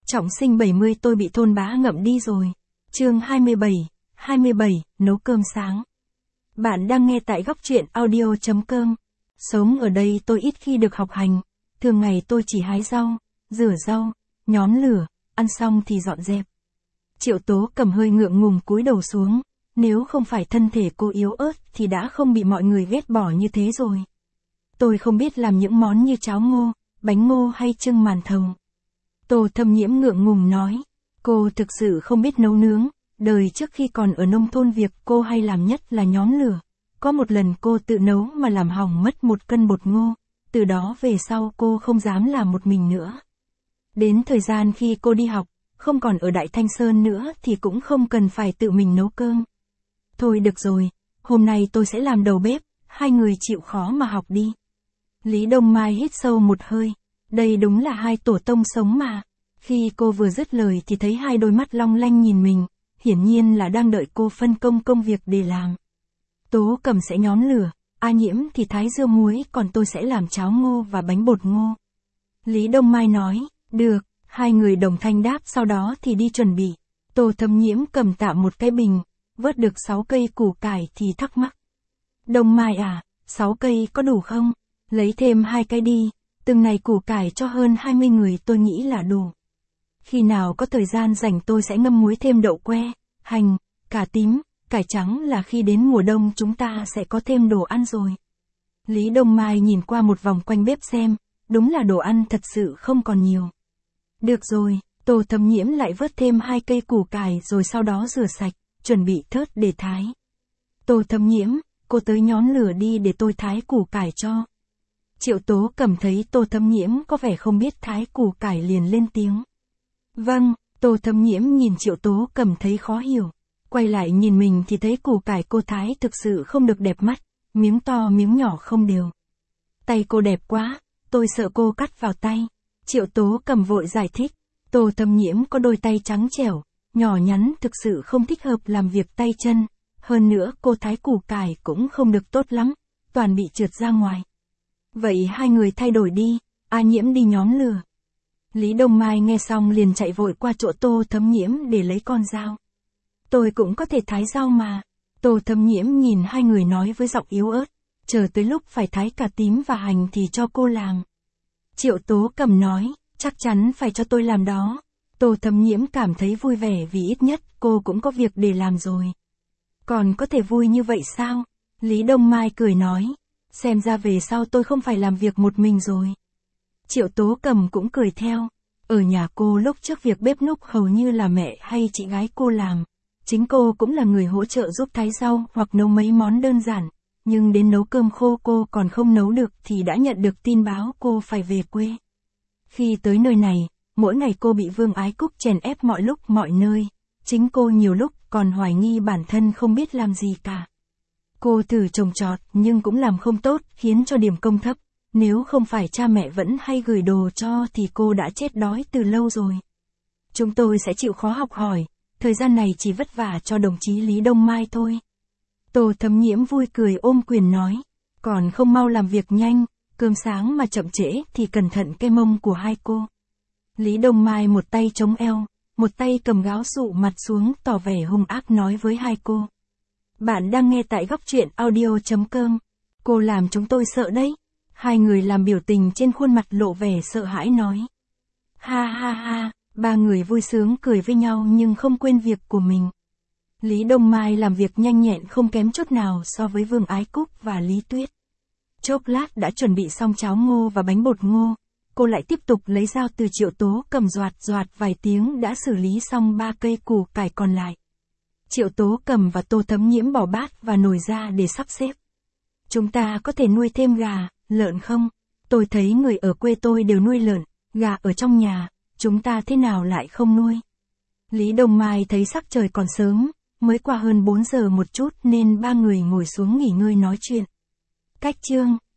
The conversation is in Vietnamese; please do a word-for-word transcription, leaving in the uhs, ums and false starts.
Trọng sinh bảy mươi tôi bị thôn bá ngậm đi rồi. Chương hai mươi bảy, hai mươi bảy, nấu cơm sáng. Bạn đang nghe tại góc truyện audio chấm com. Sống ở đây tôi ít khi được học hành. Thường ngày tôi chỉ hái rau, rửa rau, nhóm lửa, ăn xong thì dọn dẹp. Triệu Tố Cầm hơi ngượng ngùng cúi đầu xuống. Nếu không phải thân thể cô yếu ớt thì đã không bị mọi người ghét bỏ như thế rồi. Tôi không biết làm những món như cháo ngô, bánh ngô hay trưng màn thầu. Tô Thâm Nhiễm ngượng ngùng nói. Cô thực sự không biết nấu nướng. Đời trước khi còn ở nông thôn việc cô hay làm nhất là nhóm lửa. Có một lần cô tự nấu mà làm hỏng mất một cân bột ngô. Từ đó về sau cô không dám làm một mình nữa. Đến thời gian khi cô đi học, không còn ở Đại Thanh Sơn nữa thì cũng không cần phải tự mình nấu cơm. Thôi được rồi, hôm nay tôi sẽ làm đầu bếp, hai người chịu khó mà học đi. Lý Đông Mai hít sâu một hơi. Đây đúng là hai tổ tông sống mà. Khi cô vừa dứt lời thì thấy hai đôi mắt long lanh nhìn mình, hiển nhiên là đang đợi cô phân công công việc để làm. Tố Cầm sẽ nhóm lửa, A Nhiễm thì thái dưa muối, còn tôi sẽ làm cháo ngô và bánh bột ngô. Lý Đông Mai nói, được, hai người đồng thanh đáp, sau đó thì đi chuẩn bị. Tô Thâm Nhiễm cầm tạm một cái bình, vớt được sáu cây củ cải thì thắc mắc. Đông Mai à, sáu cây có đủ không? Lấy thêm hai cái đi, từng này củ cải cho hơn hai mươi người tôi nghĩ là đủ. Khi nào có thời gian rảnh tôi sẽ ngâm muối thêm đậu que, hành, cà tím, cải trắng là khi đến mùa đông chúng ta sẽ có thêm đồ ăn rồi. Lý Đông Mai nhìn qua một vòng quanh bếp xem, đúng là đồ ăn thật sự không còn nhiều. Được rồi, Tô Thâm Nhiễm lại vớt thêm hai cây củ cải rồi sau đó rửa sạch, chuẩn bị thớt để thái. Tô Thâm Nhiễm, cô tới nhóm lửa đi để tôi thái củ cải cho. Triệu Tố Cầm thấy Tô Thâm Nhiễm có vẻ không biết thái củ cải liền lên tiếng. Vâng, Tô Thâm Nhiễm nhìn Triệu Tố Cầm thấy khó hiểu. Quay lại nhìn mình thì thấy củ cải cô thái thực sự không được đẹp mắt, miếng to miếng nhỏ không đều. Tay cô đẹp quá, tôi sợ cô cắt vào tay. Triệu Tố Cầm vội giải thích. Tô Thâm Nhiễm có đôi tay trắng trẻo, nhỏ nhắn, thực sự không thích hợp làm việc tay chân. Hơn nữa cô thái củ cải cũng không được tốt lắm, toàn bị trượt ra ngoài. Vậy hai người thay đổi đi, A Nhiễm đi nhóm lửa. Lý Đông Mai nghe xong liền chạy vội qua chỗ Tô Thâm Nhiễm để lấy con dao. Tôi cũng có thể thái rau mà. Tô Thâm Nhiễm nhìn hai người nói với giọng yếu ớt. Chờ tới lúc phải thái cà tím và hành thì cho cô làm. Triệu Tố Cầm nói, chắc chắn phải cho tôi làm đó. Tô Thâm Nhiễm cảm thấy vui vẻ vì ít nhất cô cũng có việc để làm rồi. Còn có thể vui như vậy sao? Lý Đông Mai cười nói. Xem ra về sau tôi không phải làm việc một mình rồi. Triệu Tố Cầm cũng cười theo. Ở nhà cô lúc trước việc bếp núc hầu như là mẹ hay chị gái cô làm. Chính cô cũng là người hỗ trợ giúp thái rau hoặc nấu mấy món đơn giản. Nhưng đến nấu cơm khô cô còn không nấu được thì đã nhận được tin báo cô phải về quê. Khi tới nơi này, mỗi ngày cô bị Vương Ái Cúc chèn ép mọi lúc mọi nơi. Chính cô nhiều lúc còn hoài nghi bản thân không biết làm gì cả. Cô thử trồng trọt nhưng cũng làm không tốt, khiến cho điểm công thấp. Nếu không phải cha mẹ vẫn hay gửi đồ cho thì cô đã chết đói từ lâu rồi. Chúng tôi sẽ chịu khó học hỏi, thời gian này chỉ vất vả cho đồng chí Lý Đông Mai thôi. Tô Thâm Nhiễm vui cười ôm quyền nói, còn không mau làm việc nhanh, cơm sáng mà chậm trễ thì cẩn thận cái mông của hai cô. Lý Đông Mai một tay chống eo, một tay cầm gáo sụ mặt xuống tỏ vẻ hung ác nói với hai cô. Bạn đang nghe tại góc truyện audio chấm com. Cô làm chúng tôi sợ đấy. Hai người làm biểu tình trên khuôn mặt lộ vẻ sợ hãi nói. Ha ha ha, ba người vui sướng cười với nhau nhưng không quên việc của mình. Lý Đông Mai làm việc nhanh nhẹn không kém chút nào so với Vương Ái Cúc và Lý Tuyết. Chốc lát đã chuẩn bị xong cháo ngô và bánh bột ngô. Cô lại tiếp tục lấy dao từ Triệu Tố Cầm doạt doạt vài tiếng đã xử lý xong ba cây củ cải còn lại. Triệu Tố Cầm và Tô Thâm Nhiễm bỏ bát và nồi ra để sắp xếp. Chúng ta có thể nuôi thêm gà, lợn không? Tôi thấy người ở quê tôi đều nuôi lợn, gà ở trong nhà, chúng ta thế nào lại không nuôi? Lý Đông Mai thấy sắc trời còn sớm, mới qua hơn bốn giờ một chút nên ba người ngồi xuống nghỉ ngơi nói chuyện. Cách chương